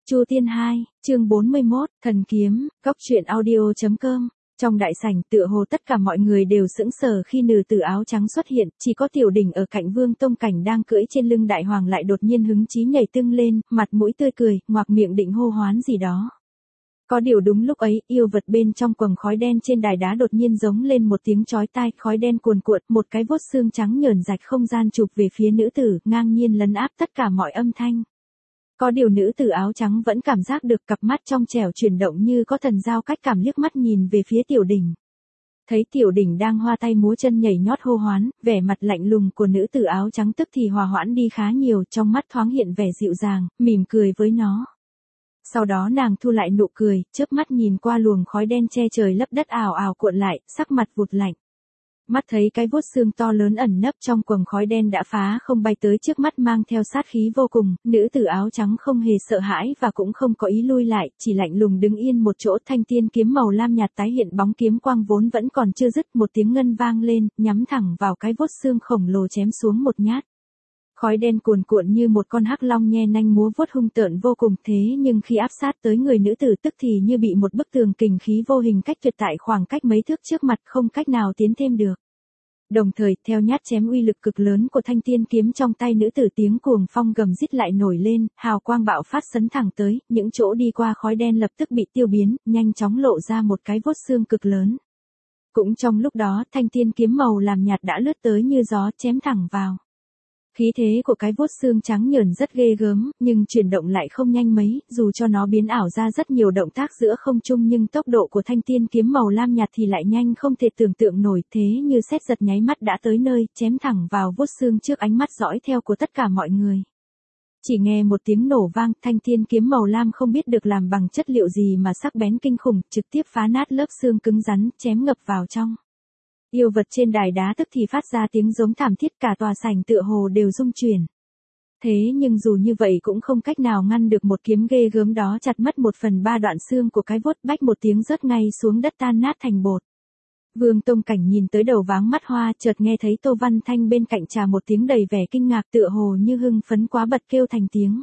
Chu Tiên 2, chương 41, Thần Kiếm, Góc truyện audio.com. Trong đại sảnh tựa hồ tất cả mọi người đều sững sờ khi nữ tử áo trắng xuất hiện, chỉ có Tiểu Đình ở cạnh Vương Tông Cảnh đang cưỡi trên lưng đại hoàng lại đột nhiên hứng chí nhảy tưng lên, mặt mũi tươi cười, ngoạc miệng định hô hoán gì đó. Có điều đúng lúc ấy, yêu vật bên trong quầng khói đen trên đài đá đột nhiên giống lên một tiếng chói tai, khói đen cuồn cuộn, một cái vuốt xương trắng nhờn rạch không gian chụp về phía nữ tử, ngang nhiên lấn áp tất cả mọi âm thanh. Có điều nữ tử áo trắng vẫn cảm giác được cặp mắt trong trẻo chuyển động như có thần giao cách cảm liếc mắt nhìn về phía Tiểu Đình. Thấy Tiểu Đình đang hoa tay múa chân nhảy nhót hô hoán, vẻ mặt lạnh lùng của nữ tử áo trắng tức thì hòa hoãn đi khá nhiều, trong mắt thoáng hiện vẻ dịu dàng, mỉm cười với nó. Sau đó nàng thu lại nụ cười, chớp mắt nhìn qua luồng khói đen che trời lấp đất ào ào cuộn lại, sắc mặt vụt lạnh. Mắt thấy cái vuốt xương to lớn ẩn nấp trong quầng khói đen đã phá không bay tới trước mắt mang theo sát khí vô cùng, nữ tử áo trắng không hề sợ hãi và cũng không có ý lui lại, chỉ lạnh lùng đứng yên một chỗ. Thanh tiên kiếm màu lam nhạt tái hiện bóng kiếm quang vốn vẫn còn chưa dứt, một tiếng ngân vang lên, nhắm thẳng vào cái vuốt xương khổng lồ chém xuống một nhát. Khói đen cuồn cuộn như một con hắc long nhe nanh múa vuốt hung tợn vô cùng, thế nhưng khi áp sát tới người nữ tử tức thì như bị một bức tường kình khí vô hình cách tuyệt tại khoảng cách mấy thước trước mặt, không cách nào tiến thêm được. Đồng thời, theo nhát chém uy lực cực lớn của thanh tiên kiếm trong tay nữ tử, tiếng cuồng phong gầm rít lại nổi lên, hào quang bạo phát sấn thẳng tới, những chỗ đi qua khói đen lập tức bị tiêu biến, nhanh chóng lộ ra một cái vuốt xương cực lớn. Cũng trong lúc đó, thanh tiên kiếm màu làm nhạt đã lướt tới như gió chém thẳng vào. Khí thế của cái vuốt xương trắng nhờn rất ghê gớm, nhưng chuyển động lại không nhanh mấy, dù cho nó biến ảo ra rất nhiều động tác giữa không trung nhưng tốc độ của thanh tiên kiếm màu lam nhạt thì lại nhanh không thể tưởng tượng nổi, thế như sét giật nháy mắt đã tới nơi, chém thẳng vào vuốt xương trước ánh mắt dõi theo của tất cả mọi người. Chỉ nghe một tiếng nổ vang, thanh tiên kiếm màu lam không biết được làm bằng chất liệu gì mà sắc bén kinh khủng, trực tiếp phá nát lớp xương cứng rắn, chém ngập vào trong. Yêu vật trên đài đá tức thì phát ra tiếng giống thảm thiết, cả tòa sảnh tựa hồ đều rung chuyển. Thế nhưng dù như vậy cũng không cách nào ngăn được một kiếm ghê gớm đó chặt mất 1/3 đoạn xương của cái vuốt, bách một tiếng rớt ngay xuống đất tan nát thành bột. Vương Tông Cảnh nhìn tới đầu váng mắt hoa, chợt nghe thấy Tô Văn Thanh bên cạnh trà một tiếng đầy vẻ kinh ngạc, tựa hồ như hưng phấn quá bật kêu thành tiếng.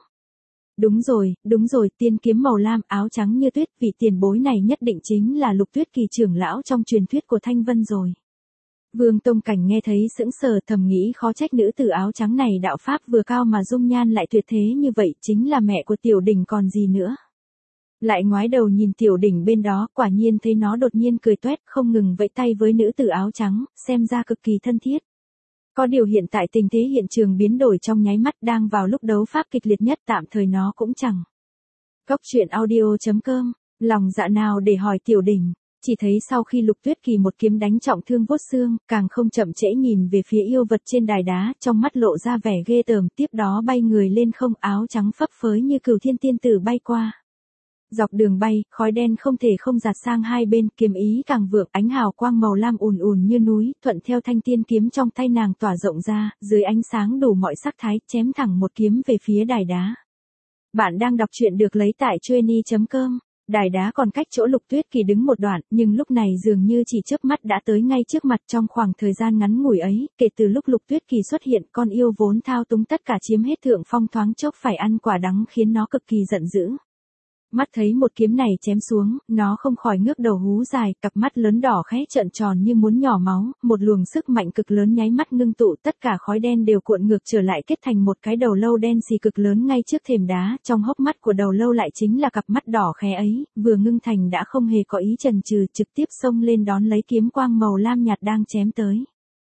Đúng rồi, tiên kiếm màu lam áo trắng như tuyết, vị tiền bối này nhất định chính là Lục Tuyết Kỳ trưởng lão trong truyền thuyết của Thanh Vân rồi. Vương Tông Cảnh nghe thấy sững sờ, thầm nghĩ khó trách nữ tử áo trắng này đạo pháp vừa cao mà dung nhan lại tuyệt thế như vậy, chính là mẹ của Tiểu Đình còn gì nữa. Lại ngoái đầu nhìn Tiểu Đình bên đó, quả nhiên thấy nó đột nhiên cười toét, không ngừng vẫy tay với nữ tử áo trắng, xem ra cực kỳ thân thiết. Có điều hiện tại tình thế hiện trường biến đổi trong nháy mắt, đang vào lúc đấu pháp kịch liệt nhất, tạm thời nó cũng chẳng. Góc truyện audio.com, lòng dạ nào để hỏi Tiểu Đình. Chỉ thấy sau khi Lục Tuyết Kỳ một kiếm đánh trọng thương vuốt xương, càng không chậm trễ nhìn về phía yêu vật trên đài đá, trong mắt lộ ra vẻ ghê tởm, tiếp đó bay người lên không, áo trắng phấp phới như cửu thiên tiên tử bay qua. Dọc đường bay, khói đen không thể không dạt sang hai bên, kiếm ý càng vượng, ánh hào quang màu lam ùn ùn như núi, thuận theo thanh tiên kiếm trong tay nàng tỏa rộng ra, dưới ánh sáng đủ mọi sắc thái, chém thẳng một kiếm về phía đài đá. Bạn đang đọc truyện được lấy tại Chueny.com. Đài đá còn cách chỗ Lục Tuyết Kỳ đứng một đoạn, nhưng lúc này dường như chỉ chớp mắt đã tới ngay trước mặt. Trong khoảng thời gian ngắn ngủi ấy, kể từ lúc Lục Tuyết Kỳ xuất hiện, con yêu vốn thao túng tất cả chiếm hết thượng phong, thoáng chốc phải ăn quả đắng khiến nó cực kỳ giận dữ. Mắt thấy một kiếm này chém xuống, nó không khỏi ngước đầu hú dài, cặp mắt lớn đỏ khẽ trợn tròn như muốn nhỏ máu, một luồng sức mạnh cực lớn nháy mắt ngưng tụ, tất cả khói đen đều cuộn ngược trở lại kết thành một cái đầu lâu đen xì cực lớn ngay trước thềm đá, trong hốc mắt của đầu lâu lại chính là cặp mắt đỏ khé ấy, vừa ngưng thành đã không hề có ý chần chừ, trực tiếp xông lên đón lấy kiếm quang màu lam nhạt đang chém tới.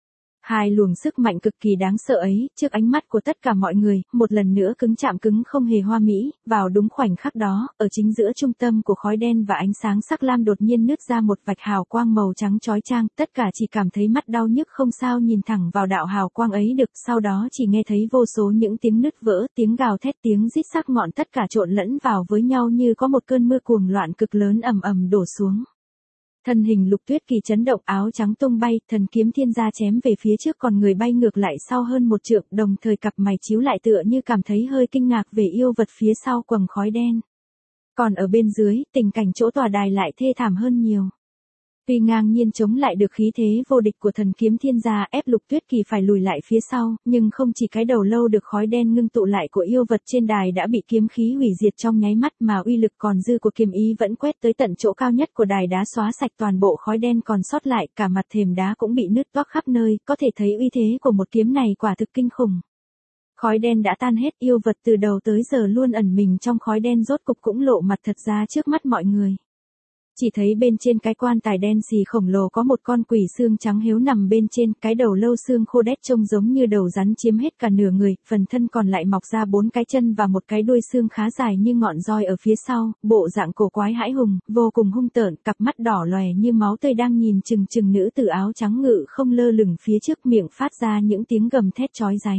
Hai luồng sức mạnh cực kỳ đáng sợ ấy, trước ánh mắt của tất cả mọi người, một lần nữa cứng chạm cứng không hề hoa mỹ, vào đúng khoảnh khắc đó, ở chính giữa trung tâm của khói đen và ánh sáng sắc lam đột nhiên nứt ra một vạch hào quang màu trắng chói chang, tất cả chỉ cảm thấy mắt đau nhức không sao nhìn thẳng vào đạo hào quang ấy được, sau đó chỉ nghe thấy vô số những tiếng nứt vỡ, tiếng gào thét, tiếng rít sắc ngọn tất cả trộn lẫn vào với nhau như có một cơn mưa cuồng loạn cực lớn ầm ầm đổ xuống. Thân hình Lục Tuyết Kỳ chấn động, áo trắng tung bay, thần kiếm thiên gia chém về phía trước, còn người bay ngược lại sau hơn một trượng, đồng thời cặp mày chíu lại tựa như cảm thấy hơi kinh ngạc về yêu vật phía sau quầng khói đen. Còn ở bên dưới, tình cảnh chỗ tòa đài lại thê thảm hơn nhiều. Tuy ngang nhiên chống lại được khí thế vô địch của thần kiếm thiên gia ép Lục Tuyết Kỳ phải lùi lại phía sau, nhưng không chỉ cái đầu lâu được khói đen ngưng tụ lại của yêu vật trên đài đã bị kiếm khí hủy diệt trong nháy mắt mà uy lực còn dư của kiếm ý vẫn quét tới tận chỗ cao nhất của đài đá xóa sạch toàn bộ khói đen còn sót lại, cả mặt thềm đá cũng bị nứt toác khắp nơi, có thể thấy uy thế của một kiếm này quả thực kinh khủng. Khói đen đã tan hết, yêu vật từ đầu tới giờ luôn ẩn mình trong khói đen rốt cục cũng lộ mặt thật ra trước mắt mọi người. Chỉ thấy bên trên cái quan tài đen xì khổng lồ có một con quỷ xương trắng héo nằm bên trên, cái đầu lâu xương khô đét trông giống như đầu rắn chiếm hết cả nửa người, phần thân còn lại mọc ra 4 cái chân và một cái đuôi xương khá dài như ngọn roi ở phía sau, bộ dạng cổ quái hãi hùng, vô cùng hung tợn, cặp mắt đỏ lòe như máu tươi đang nhìn chừng chừng nữ tử áo trắng ngự không lơ lửng phía trước, miệng phát ra những tiếng gầm thét chói dáy.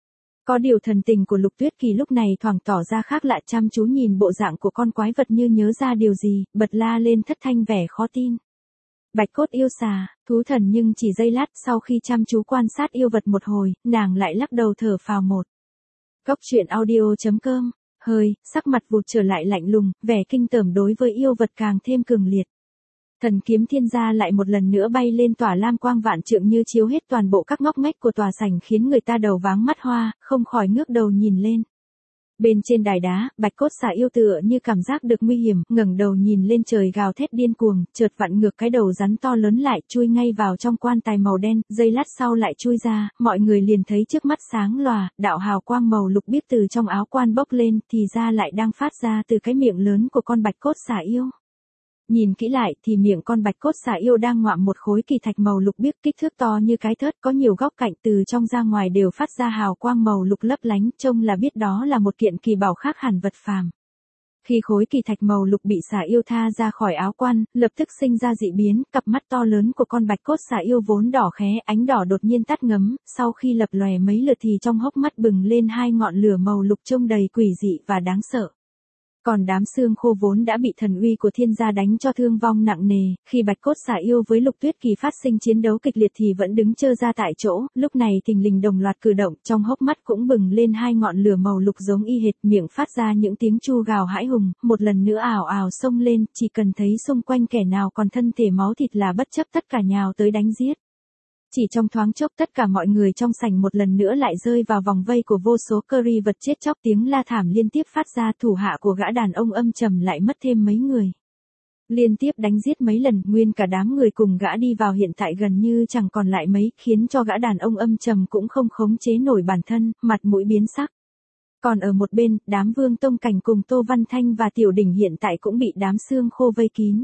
Có điều thần tình của Lục Tuyết Kỳ lúc này thoảng tỏ ra khác lạ, chăm chú nhìn bộ dạng của con quái vật như nhớ ra điều gì, bật la lên thất thanh vẻ khó tin. Bạch cốt yêu xà, thú thần, nhưng chỉ giây lát sau khi chăm chú quan sát yêu vật một hồi, nàng lại lắc đầu thở phào một. Góc truyện audio.com, hơi, sắc mặt vụt trở lại lạnh lùng, vẻ kinh tởm đối với yêu vật càng thêm cường liệt. Thần kiếm thiên gia lại một lần nữa bay lên tỏa lam quang vạn trượng như chiếu hết toàn bộ các ngóc ngách của tòa sảnh khiến người ta đầu váng mắt hoa, không khỏi ngước đầu nhìn lên. Bên trên đài đá, bạch cốt xà yêu tựa như cảm giác được nguy hiểm, ngẩng đầu nhìn lên trời gào thét điên cuồng, chợt vặn ngược cái đầu rắn to lớn lại, chui ngay vào trong quan tài màu đen, giây lát sau lại chui ra, mọi người liền thấy trước mắt sáng lòa, đạo hào quang màu lục biếc từ trong áo quan bốc lên, thì ra lại đang phát ra từ cái miệng lớn của con bạch cốt xà yêu. Nhìn kỹ lại thì miệng con bạch cốt xà yêu đang ngoạm một khối kỳ thạch màu lục biếc kích thước to như cái thớt, có nhiều góc cạnh, từ trong ra ngoài đều phát ra hào quang màu lục lấp lánh, trông là biết đó là một kiện kỳ bảo khác hẳn vật phàm. Khi khối kỳ thạch màu lục bị xà yêu tha ra khỏi áo quan, lập tức sinh ra dị biến, cặp mắt to lớn của con bạch cốt xà yêu vốn đỏ khé, ánh đỏ đột nhiên tắt ngấm, sau khi lập lòe mấy lượt thì trong hốc mắt bừng lên hai ngọn lửa màu lục trông đầy quỷ dị và đáng sợ. Còn đám xương khô vốn đã bị thần uy của thiên gia đánh cho thương vong nặng nề, khi bạch cốt xà yêu với Lục Tuyết Kỳ phát sinh chiến đấu kịch liệt thì vẫn đứng trơ ra tại chỗ, lúc này thình lình đồng loạt cử động, trong hốc mắt cũng bừng lên hai ngọn lửa màu lục giống y hệt, miệng phát ra những tiếng chu gào hãi hùng, một lần nữa ảo ảo xông lên, chỉ cần thấy xung quanh kẻ nào còn thân thể máu thịt là bất chấp tất cả nhào tới đánh giết. Chỉ trong thoáng chốc tất cả mọi người trong sảnh một lần nữa lại rơi vào vòng vây của vô số curry vật chết chóc, tiếng la thảm liên tiếp phát ra, thủ hạ của gã đàn ông âm trầm lại mất thêm mấy người. Liên tiếp đánh giết mấy lần, nguyên cả đám người cùng gã đi vào hiện tại gần như chẳng còn lại mấy, khiến cho gã đàn ông âm trầm cũng không khống chế nổi bản thân, mặt mũi biến sắc. Còn ở một bên, đám Vương Tông Cảnh cùng Tô Văn Thanh và Tiểu Đỉnh hiện tại cũng bị đám xương khô vây kín.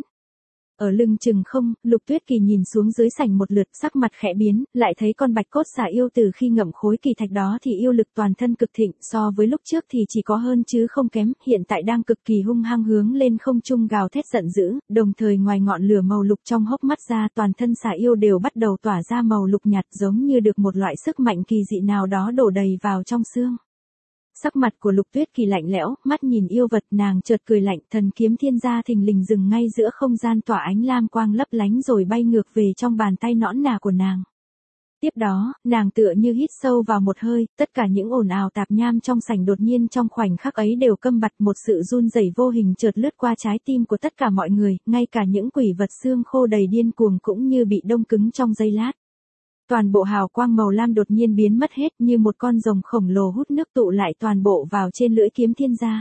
Ở lưng chừng không, Lục Tuyết Kỳ nhìn xuống dưới sảnh một lượt, sắc mặt khẽ biến, lại thấy con bạch cốt xà yêu từ khi ngậm khối kỳ thạch đó thì yêu lực toàn thân cực thịnh, so với lúc trước thì chỉ có hơn chứ không kém, hiện tại đang cực kỳ hung hăng hướng lên không trung gào thét giận dữ, đồng thời ngoài ngọn lửa màu lục trong hốc mắt ra, toàn thân xà yêu đều bắt đầu tỏa ra màu lục nhạt, giống như được một loại sức mạnh kỳ dị nào đó đổ đầy vào trong xương. Sắc mặt của Lục Tuyết Kỳ lạnh lẽo, mắt nhìn yêu vật, nàng chợt cười lạnh, thần kiếm thiên gia thình lình dừng ngay giữa không gian, tỏa ánh lam quang lấp lánh rồi bay ngược về trong bàn tay nõn nà của nàng. Tiếp đó, nàng tựa như hít sâu vào một hơi, tất cả những ồn ào tạp nham trong sảnh đột nhiên trong khoảnh khắc ấy đều câm bặt, một sự run rẩy vô hình chợt lướt qua trái tim của tất cả mọi người, ngay cả những quỷ vật xương khô đầy điên cuồng cũng như bị đông cứng trong giây lát. Toàn bộ hào quang màu lam đột nhiên biến mất hết, như một con rồng khổng lồ hút nước tụ lại toàn bộ vào trên lưỡi kiếm thiên gia.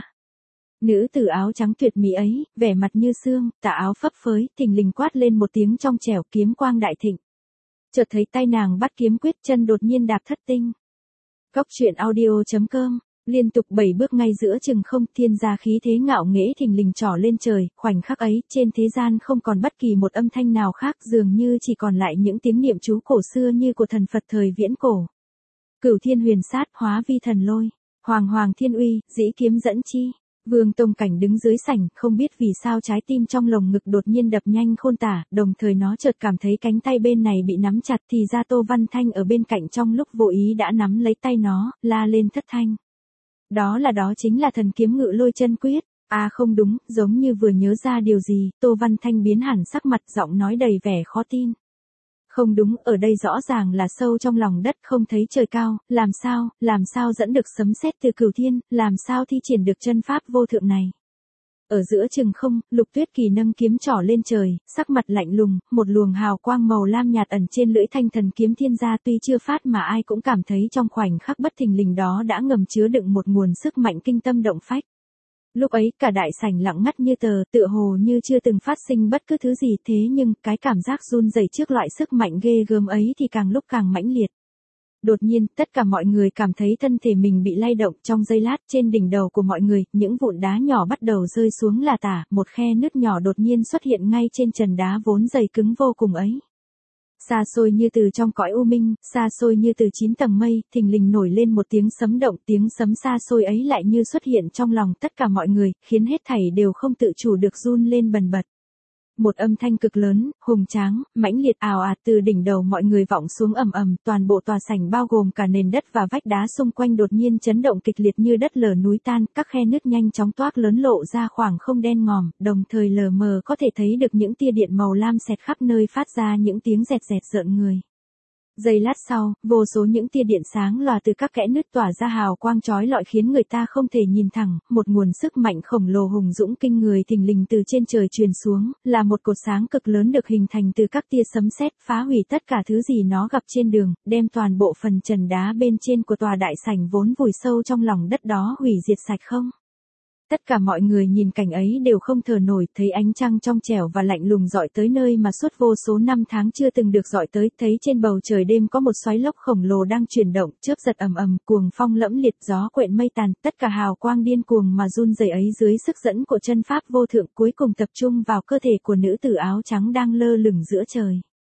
Nữ tử áo trắng tuyệt mỹ ấy, vẻ mặt như xương, tà áo phấp phới, thình lình quát lên một tiếng trong trẻo, kiếm quang đại thịnh. Chợt thấy tay nàng bắt kiếm quyết, chân đột nhiên đạp thất tinh. Góc truyện audio.com, liên tục 7 bước ngay giữa chừng không, thiên gia khí thế ngạo nghễ thình lình trỏ lên trời, khoảnh khắc ấy, trên thế gian không còn bất kỳ một âm thanh nào khác, dường như chỉ còn lại những tiếng niệm chú cổ xưa như của thần Phật thời viễn cổ. Cửu thiên huyền sát, hóa vi thần lôi, hoàng hoàng thiên uy, dĩ kiếm dẫn chi. Vương Tông Cảnh đứng dưới sảnh, không biết vì sao trái tim trong lồng ngực đột nhiên đập nhanh khôn tả, đồng thời nó chợt cảm thấy cánh tay bên này bị nắm chặt, thì ra Tô Văn Thanh ở bên cạnh trong lúc vô ý đã nắm lấy tay nó, la lên thất thanh. Đó chính là thần kiếm ngự lôi chân quyết. À không đúng, giống như vừa nhớ ra điều gì, Tô Văn Thanh biến hẳn sắc mặt, giọng nói đầy vẻ khó tin. Không đúng, ở đây rõ ràng là sâu trong lòng đất, không thấy trời cao, làm sao dẫn được sấm sét từ cửu thiên, làm sao thi triển được chân pháp vô thượng này. Ở giữa chừng không, Lục Tuyết Kỳ nâng kiếm trỏ lên trời, sắc mặt lạnh lùng, một luồng hào quang màu lam nhạt ẩn trên lưỡi thanh thần kiếm thiên gia tuy chưa phát mà ai cũng cảm thấy trong khoảnh khắc bất thình lình đó đã ngầm chứa đựng một nguồn sức mạnh kinh tâm động phách. Lúc ấy cả đại sảnh lặng ngắt như tờ, tựa hồ như chưa từng phát sinh bất cứ thứ gì, thế nhưng cái cảm giác run rẩy trước loại sức mạnh ghê gớm ấy thì càng lúc càng mãnh liệt. Đột nhiên, tất cả mọi người cảm thấy thân thể mình bị lay động. Trong giây lát, trên đỉnh đầu của mọi người, những vụn đá nhỏ bắt đầu rơi xuống là tả, một khe nứt nhỏ đột nhiên xuất hiện ngay trên trần đá vốn dày cứng vô cùng ấy. Xa xôi như từ trong cõi u minh, xa xôi như từ 9 tầng mây, thình lình nổi lên một tiếng sấm động, tiếng sấm xa xôi ấy lại như xuất hiện trong lòng tất cả mọi người, khiến hết thảy đều không tự chủ được run lên bần bật. Một âm thanh cực lớn, hùng tráng, mãnh liệt ào ạt từ đỉnh đầu mọi người vọng xuống ầm ầm, toàn bộ tòa sảnh bao gồm cả nền đất và vách đá xung quanh đột nhiên chấn động kịch liệt như đất lở núi tan, các khe nứt nhanh chóng toác lớn lộ ra khoảng không đen ngòm, đồng thời lờ mờ có thể thấy được những tia điện màu lam xẹt khắp nơi phát ra những tiếng rẹt rẹt rợn người. Giây lát sau, vô số những tia điện sáng lòa từ các kẽ nứt tỏa ra hào quang chói lọi khiến người ta không thể nhìn thẳng, một nguồn sức mạnh khổng lồ hùng dũng kinh người thình lình từ trên trời truyền xuống, là một cột sáng cực lớn được hình thành từ các tia sấm sét, phá hủy tất cả thứ gì nó gặp trên đường, đem toàn bộ phần trần đá bên trên của tòa đại sảnh vốn vùi sâu trong lòng đất đó hủy diệt sạch không. Tất cả mọi người nhìn cảnh ấy đều không thở nổi, thấy ánh trăng trong trẻo và lạnh lùng dọi tới nơi mà suốt vô số năm tháng chưa từng được dọi tới, thấy trên bầu trời đêm có một xoáy lốc khổng lồ đang chuyển động, chớp giật ầm ầm, cuồng phong lẫm liệt, gió quện mây tàn, tất cả hào quang điên cuồng mà run rẩy ấy dưới sức dẫn của chân pháp vô thượng cuối cùng tập trung vào cơ thể của nữ tử áo trắng đang lơ lửng giữa trời.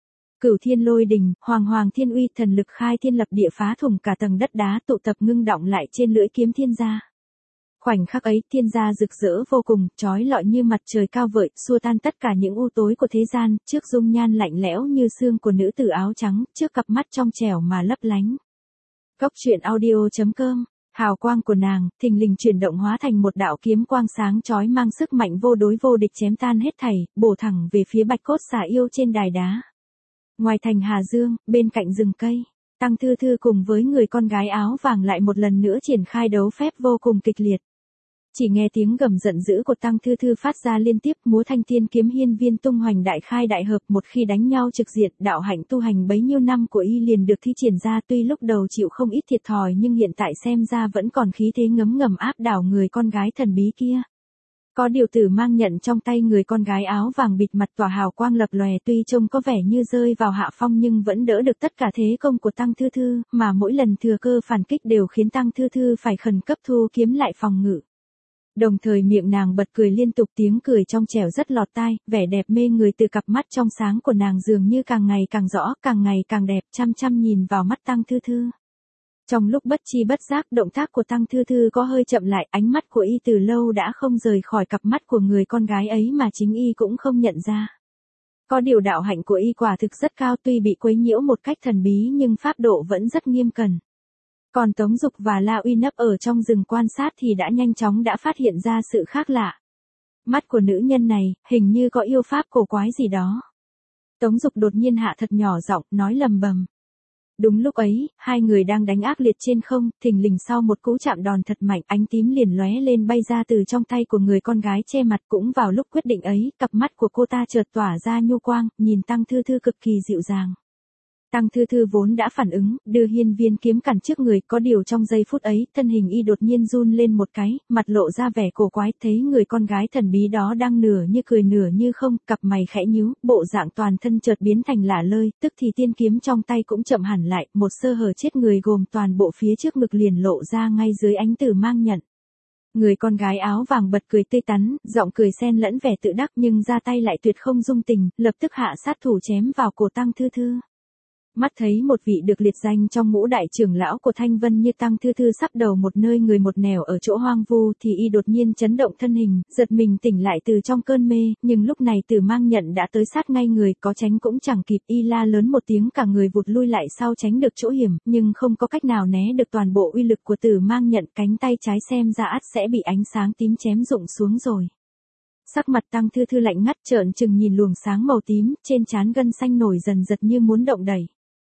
Cửu thiên lôi đình, hoàng hoàng thiên uy, thần lực khai thiên lập địa phá thủng cả tầng đất đá tụ tập ngưng đọng lại trên lưỡi kiếm thiên gia. Khoảnh khắc ấy, thiên gia rực rỡ vô cùng, chói lọi như mặt trời cao vợi, xua tan tất cả những u tối của thế gian, trước dung nhan lạnh lẽo như xương của nữ tử áo trắng, trước cặp mắt trong trẻo mà lấp lánh. Góc truyện audio.com, hào quang của nàng, thình lình chuyển động hóa thành một đạo kiếm quang sáng chói mang sức mạnh vô đối vô địch chém tan hết thảy, bổ thẳng về phía bạch cốt xà yêu trên đài đá. Ngoài thành Hà Dương, bên cạnh rừng cây, Tăng Thư Thư cùng với người con gái áo vàng lại một lần nữa triển khai đấu phép vô cùng kịch liệt. Chỉ nghe tiếng gầm giận dữ của Tăng Thư Thư phát ra liên tiếp, múa thanh thiên kiếm hiên viên tung hoành đại khai đại hợp, một khi đánh nhau trực diện, đạo hạnh tu hành bấy nhiêu năm của y liền được thi triển ra, tuy lúc đầu chịu không ít thiệt thòi nhưng hiện tại xem ra vẫn còn khí thế ngấm ngầm áp đảo người con gái thần bí kia. Có điều Tử Mang nhận trong tay người con gái áo vàng bịt mặt tỏa hào quang lập lòe, tuy trông có vẻ như rơi vào hạ phong nhưng vẫn đỡ được tất cả thế công của Tăng Thư Thư, mà mỗi lần thừa cơ phản kích đều khiến Tăng Thư Thư phải khẩn cấp thu kiếm lại phòng ngự. Đồng thời miệng nàng bật cười liên tục, tiếng cười trong trẻo rất lọt tai, vẻ đẹp mê người từ cặp mắt trong sáng của nàng dường như càng ngày càng rõ, càng ngày càng đẹp, chăm chăm nhìn vào mắt Tăng Thư Thư. Trong lúc bất chi bất giác, động tác của Tăng Thư Thư có hơi chậm lại, ánh mắt của y từ lâu đã không rời khỏi cặp mắt của người con gái ấy mà chính y cũng không nhận ra. Có điều đạo hạnh của y quả thực rất cao, tuy bị quấy nhiễu một cách thần bí nhưng pháp độ vẫn rất nghiêm cẩn. Còn Tống Dục và La Uy nấp ở trong rừng quan sát thì đã nhanh chóng phát hiện ra sự khác lạ. Mắt của nữ nhân này, hình như có yêu pháp cổ quái gì đó. Tống Dục đột nhiên hạ thật nhỏ giọng, nói lầm bầm. Đúng lúc ấy, hai người đang đánh ác liệt trên không, thình lình sau một cú chạm đòn thật mạnh, ánh tím liền lóe lên bay ra từ trong tay của người con gái che mặt. Cũng vào lúc quyết định ấy, cặp mắt của cô ta chợt tỏa ra nhu quang, nhìn Tăng Thư Thư cực kỳ dịu dàng. Tăng Thư Thư vốn đã phản ứng, đưa hiên viên kiếm cản trước người, có điều trong giây phút ấy, thân hình y đột nhiên run lên một cái, mặt lộ ra vẻ cổ quái, thấy người con gái thần bí đó đang nửa như cười nửa như không, cặp mày khẽ nhíu, bộ dạng toàn thân chợt biến thành lả lơi, tức thì tiên kiếm trong tay cũng chậm hẳn lại, một sơ hở chết người gồm toàn bộ phía trước ngực liền lộ ra ngay dưới ánh Tử Mang nhận. Người con gái áo vàng bật cười tươi tắn, giọng cười xen lẫn vẻ tự đắc nhưng ra tay lại tuyệt không dung tình, lập tức hạ sát thủ chém vào cổ Tăng Thư Thư. Mắt thấy một vị được liệt danh trong ngũ đại trưởng lão của Thanh Vân như Tăng Thư Thư sắp đầu một nơi người một nẻo ở chỗ hoang vu thì y đột nhiên chấn động thân hình, giật mình tỉnh lại từ trong cơn mê, nhưng lúc này Tử Mang nhận đã tới sát ngay người, có tránh cũng chẳng kịp, y la lớn một tiếng cả người vụt lui lại sau tránh được chỗ hiểm, nhưng không có cách nào né được toàn bộ uy lực của Tử Mang nhận, cánh tay trái xem ra ắt sẽ bị ánh sáng tím chém rụng xuống rồi. Sắc mặt Tăng Thư Thư lạnh ngắt trợn trừng nhìn luồng sáng màu tím, trên trán gân xanh nổi dần giật như muốn động đẩy.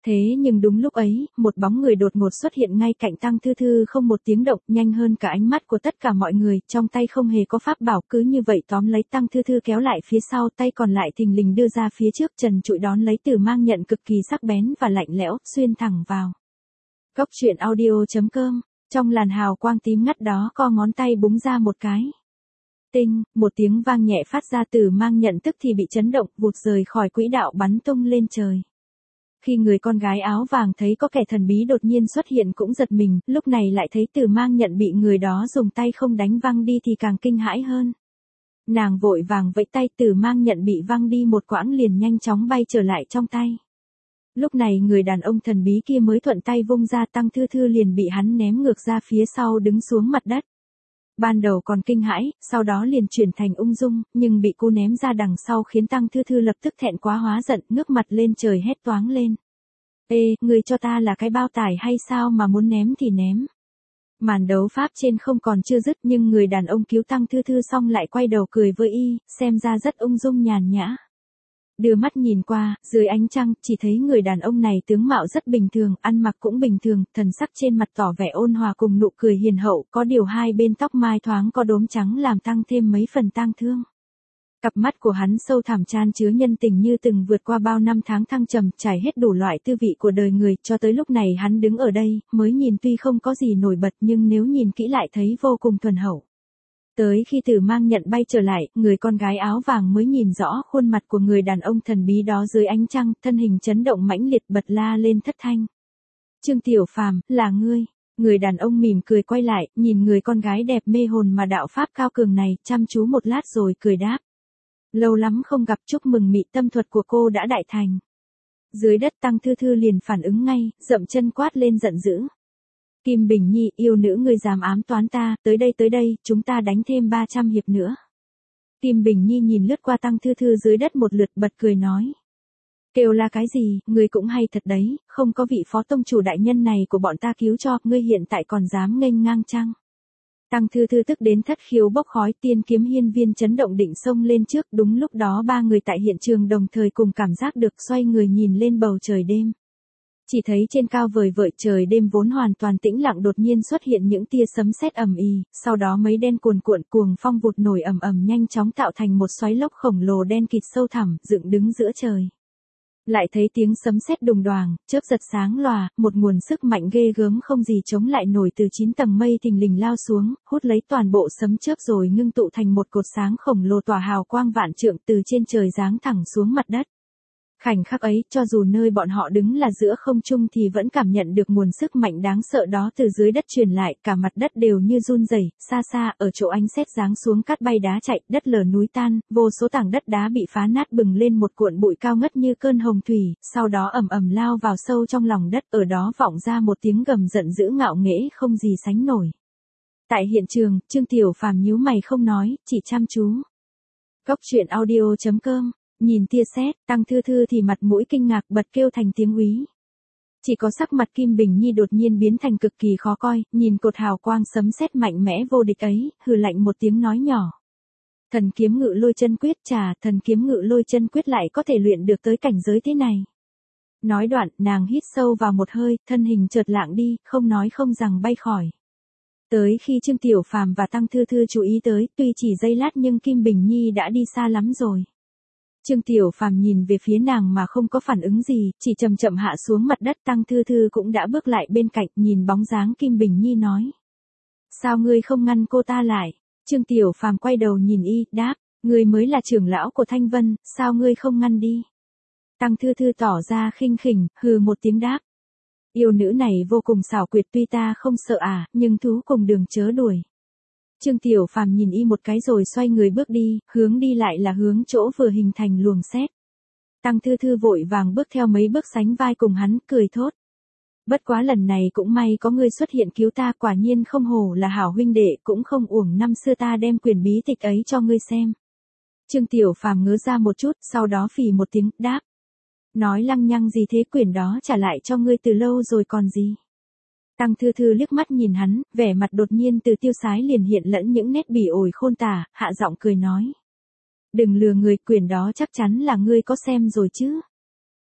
Thế nhưng đúng lúc ấy, một bóng người đột ngột xuất hiện ngay cạnh Tăng Thư Thư không một tiếng động, nhanh hơn cả ánh mắt của tất cả mọi người, trong tay không hề có pháp bảo, cứ như vậy tóm lấy Tăng Thư Thư kéo lại phía sau, tay còn lại thình lình đưa ra phía trước, trần trụi đón lấy Tử Mang nhận cực kỳ sắc bén và lạnh lẽo, xuyên thẳng vào. Cốc truyện audio.com, trong làn hào quang tím ngắt đó co ngón tay búng ra một cái. Tinh, một tiếng vang nhẹ phát ra, Tử Mang nhận tức thì bị chấn động, vụt rời khỏi quỹ đạo bắn tung lên trời. Khi người con gái áo vàng thấy có kẻ thần bí đột nhiên xuất hiện cũng giật mình, lúc này lại thấy Tử Mang nhận bị người đó dùng tay không đánh văng đi thì càng kinh hãi hơn. Nàng vội vàng vẫy tay, Tử Mang nhận bị văng đi một quãng liền nhanh chóng bay trở lại trong tay. Lúc này người đàn ông thần bí kia mới thuận tay vung ra, Tăng Thư Thư liền bị hắn ném ngược ra phía sau đứng xuống mặt đất. Ban đầu còn kinh hãi, sau đó liền chuyển thành ung dung, nhưng bị cô ném ra đằng sau khiến Tăng Thư Thư lập tức thẹn quá hóa giận, ngước mặt lên trời hét toáng lên. Ê, người cho ta là cái bao tải hay sao mà muốn ném thì ném. Màn đấu pháp trên không còn chưa dứt nhưng người đàn ông cứu Tăng Thư Thư xong lại quay đầu cười với y, xem ra rất ung dung nhàn nhã. Đưa mắt nhìn qua, dưới ánh trăng, chỉ thấy người đàn ông này tướng mạo rất bình thường, ăn mặc cũng bình thường, thần sắc trên mặt tỏ vẻ ôn hòa cùng nụ cười hiền hậu, có điều hai bên tóc mai thoáng có đốm trắng làm tăng thêm mấy phần tang thương. Cặp mắt của hắn sâu thẳm chan chứa nhân tình như từng vượt qua bao năm tháng thăng trầm, trải hết đủ loại tư vị của đời người, cho tới lúc này hắn đứng ở đây, mới nhìn tuy không có gì nổi bật nhưng nếu nhìn kỹ lại thấy vô cùng thuần hậu. Tới khi Tử Mang nhận bay trở lại, người con gái áo vàng mới nhìn rõ khuôn mặt của người đàn ông thần bí đó dưới ánh trăng, thân hình chấn động mãnh liệt bật la lên thất thanh. Trương Tiểu Phàm, là ngươi. Người đàn ông mỉm cười quay lại, nhìn người con gái đẹp mê hồn mà đạo pháp cao cường này, chăm chú một lát rồi cười đáp. Lâu lắm không gặp, chúc mừng mị tâm thuật của cô đã đại thành. Dưới đất Tăng Thư Thư liền phản ứng ngay, dậm chân quát lên giận dữ. Kim Bình Nhi, yêu nữ ngươi dám ám toán ta, tới đây, chúng ta đánh thêm 300 hiệp nữa. Kim Bình Nhi nhìn lướt qua Tăng Thư Thư dưới đất một lượt bật cười nói. Kêu là cái gì, ngươi cũng hay thật đấy, không có vị phó tông chủ đại nhân này của bọn ta cứu cho, ngươi hiện tại còn dám nghênh ngang chăng? Tăng Thư Thư tức đến thất khiếu bốc khói, Tiên Kiếm Hiên Viên chấn động định xông lên trước, đúng lúc đó ba người tại hiện trường đồng thời cùng cảm giác được xoay người nhìn lên bầu trời đêm. Chỉ thấy trên cao vời vợi trời đêm vốn hoàn toàn tĩnh lặng đột nhiên xuất hiện những tia sấm sét ầm ì, sau đó mấy đen cuồn cuộn cuồng phong vụt nổi ầm ầm nhanh chóng tạo thành một xoáy lốc khổng lồ đen kịt sâu thẳm, dựng đứng giữa trời. Lại thấy tiếng sấm sét đùng đoàng, chớp giật sáng lòa, một nguồn sức mạnh ghê gớm không gì chống lại nổi từ 9 tầng mây thình lình lao xuống, hút lấy toàn bộ sấm chớp rồi ngưng tụ thành một cột sáng khổng lồ tỏa hào quang vạn trượng từ trên trời giáng thẳng xuống mặt đất. Khoảnh khắc ấy, cho dù nơi bọn họ đứng là giữa không trung thì vẫn cảm nhận được nguồn sức mạnh đáng sợ đó từ dưới đất truyền lại, cả mặt đất đều như run rẩy, xa xa, ở chỗ ánh sét giáng xuống cát bay đá chạy, đất lở núi tan, vô số tảng đất đá bị phá nát bừng lên một cuộn bụi cao ngất như cơn hồng thủy, sau đó ầm ầm lao vào sâu trong lòng đất, ở đó vọng ra một tiếng gầm giận dữ ngạo nghễ không gì sánh nổi. Tại hiện trường, Trương Tiểu Phàm nhíu mày không nói, chỉ chăm chú. Cốc truyện audio.com. Nhìn tia sét, Tăng Thư Thư thì mặt mũi kinh ngạc bật kêu thành tiếng úy. Chỉ có sắc mặt Kim Bình Nhi đột nhiên biến thành cực kỳ khó coi, nhìn cột hào quang sấm sét mạnh mẽ vô địch ấy, hừ lạnh một tiếng nói nhỏ. Thần kiếm ngự lôi chân quyết, thần kiếm ngự lôi chân quyết lại có thể luyện được tới cảnh giới thế này. Nói đoạn, nàng hít sâu vào một hơi, thân hình chợt lạng đi, không nói không rằng bay khỏi. Tới khi Trương Tiểu Phàm và Tăng Thư Thư chú ý tới, tuy chỉ giây lát nhưng Kim Bình Nhi đã đi xa lắm rồi. Trương Tiểu Phàm nhìn về phía nàng mà không có phản ứng gì, chỉ chậm chậm hạ xuống mặt đất. Tăng Thư Thư cũng đã bước lại bên cạnh, nhìn bóng dáng Kim Bình Nhi nói. Sao ngươi không ngăn cô ta lại? Trương Tiểu Phàm quay đầu nhìn y, đáp, ngươi mới là trưởng lão của Thanh Vân, sao ngươi không ngăn đi? Tăng Thư Thư tỏ ra khinh khỉnh, hừ một tiếng đáp. Yêu nữ này vô cùng xảo quyệt, tuy ta không sợ nhưng thú cùng đường chớ đuổi. Trương Tiểu Phàm nhìn y một cái rồi xoay người bước đi, hướng đi lại là hướng chỗ vừa hình thành luồng sét. Tăng Thư Thư vội vàng bước theo mấy bước sánh vai cùng hắn, cười thốt. Bất quá lần này cũng may có ngươi xuất hiện cứu ta, quả nhiên không hổ là hảo huynh đệ, cũng không uổng năm xưa ta đem quyển bí tịch ấy cho ngươi xem. Trương Tiểu Phàm ngớ ra một chút, sau đó phì một tiếng, đáp. Nói lăng nhăng gì thế, quyển đó trả lại cho ngươi từ lâu rồi còn gì. Tăng Thư Thư liếc mắt nhìn hắn, vẻ mặt đột nhiên từ tiêu sái liền hiện lẫn những nét bỉ ổi khôn tả, hạ giọng cười nói. Đừng lừa người, quyển đó chắc chắn là ngươi có xem rồi chứ.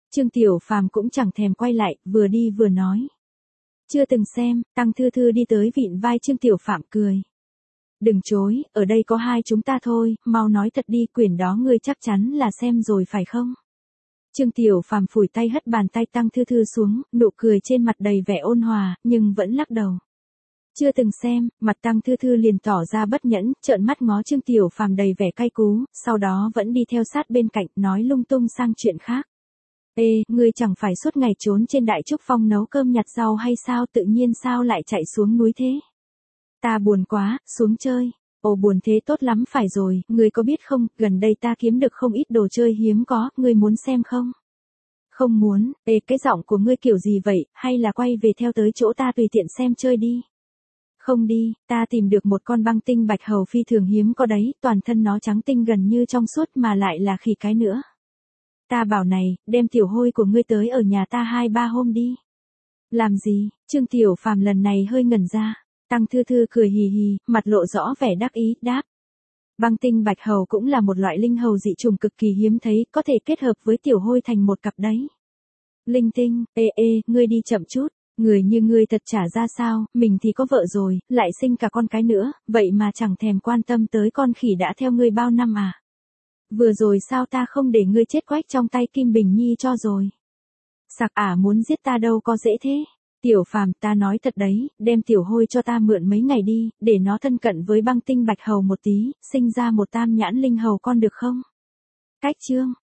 Trương Tiểu Phàm cũng chẳng thèm quay lại, vừa đi vừa nói. Chưa từng xem, Tăng Thư Thư đi tới vịn vai Trương Tiểu Phàm cười. Đừng chối, ở đây có hai chúng ta thôi, mau nói thật đi, quyển đó ngươi chắc chắn là xem rồi phải không? Trương Tiểu Phàm phủi tay hất bàn tay Tăng Thư Thư xuống, nụ cười trên mặt đầy vẻ ôn hòa, nhưng vẫn lắc đầu. Chưa từng xem, mặt Tăng Thư Thư liền tỏ ra bất nhẫn, trợn mắt ngó Trương Tiểu Phàm đầy vẻ cay cú, sau đó vẫn đi theo sát bên cạnh, nói lung tung sang chuyện khác. Ê, ngươi chẳng phải suốt ngày trốn trên Đại Trúc Phong nấu cơm nhặt rau hay sao, tự nhiên sao lại chạy xuống núi thế? Ta buồn quá, xuống chơi. Ồ, buồn thế tốt lắm phải rồi, ngươi có biết không, gần đây ta kiếm được không ít đồ chơi hiếm có, ngươi muốn xem không? Không muốn. Ê, cái giọng của ngươi kiểu gì vậy, hay là quay về theo tới chỗ ta tùy tiện xem chơi đi. Không đi, ta tìm được một con băng tinh bạch hầu phi thường hiếm có đấy, toàn thân nó trắng tinh gần như trong suốt mà lại là khỉ cái nữa. Ta bảo này, đem tiểu hôi của ngươi tới ở nhà ta 2-3 hôm đi. Làm gì? Trương Tiểu Phàm lần này hơi ngẩn ra. Tăng Thư Thư cười hì hì, mặt lộ rõ vẻ đắc ý, đáp. Băng tinh bạch hầu cũng là một loại linh hầu dị trùng cực kỳ hiếm thấy, có thể kết hợp với tiểu hôi thành một cặp đấy. Linh tinh, ngươi đi chậm chút, người như ngươi thật trả ra sao, mình thì có vợ rồi, lại sinh cả con cái nữa, vậy mà chẳng thèm quan tâm tới con khỉ đã theo ngươi bao năm à. Vừa rồi sao ta không để ngươi chết quách trong tay Kim Bình Nhi cho rồi. Sặc muốn giết ta đâu có dễ thế. Tiểu Phàm, ta nói thật đấy, đem tiểu hôi cho ta mượn mấy ngày đi, để nó thân cận với băng tinh bạch hầu một tí, sinh ra một tam nhãn linh hầu con được không? Cách chương.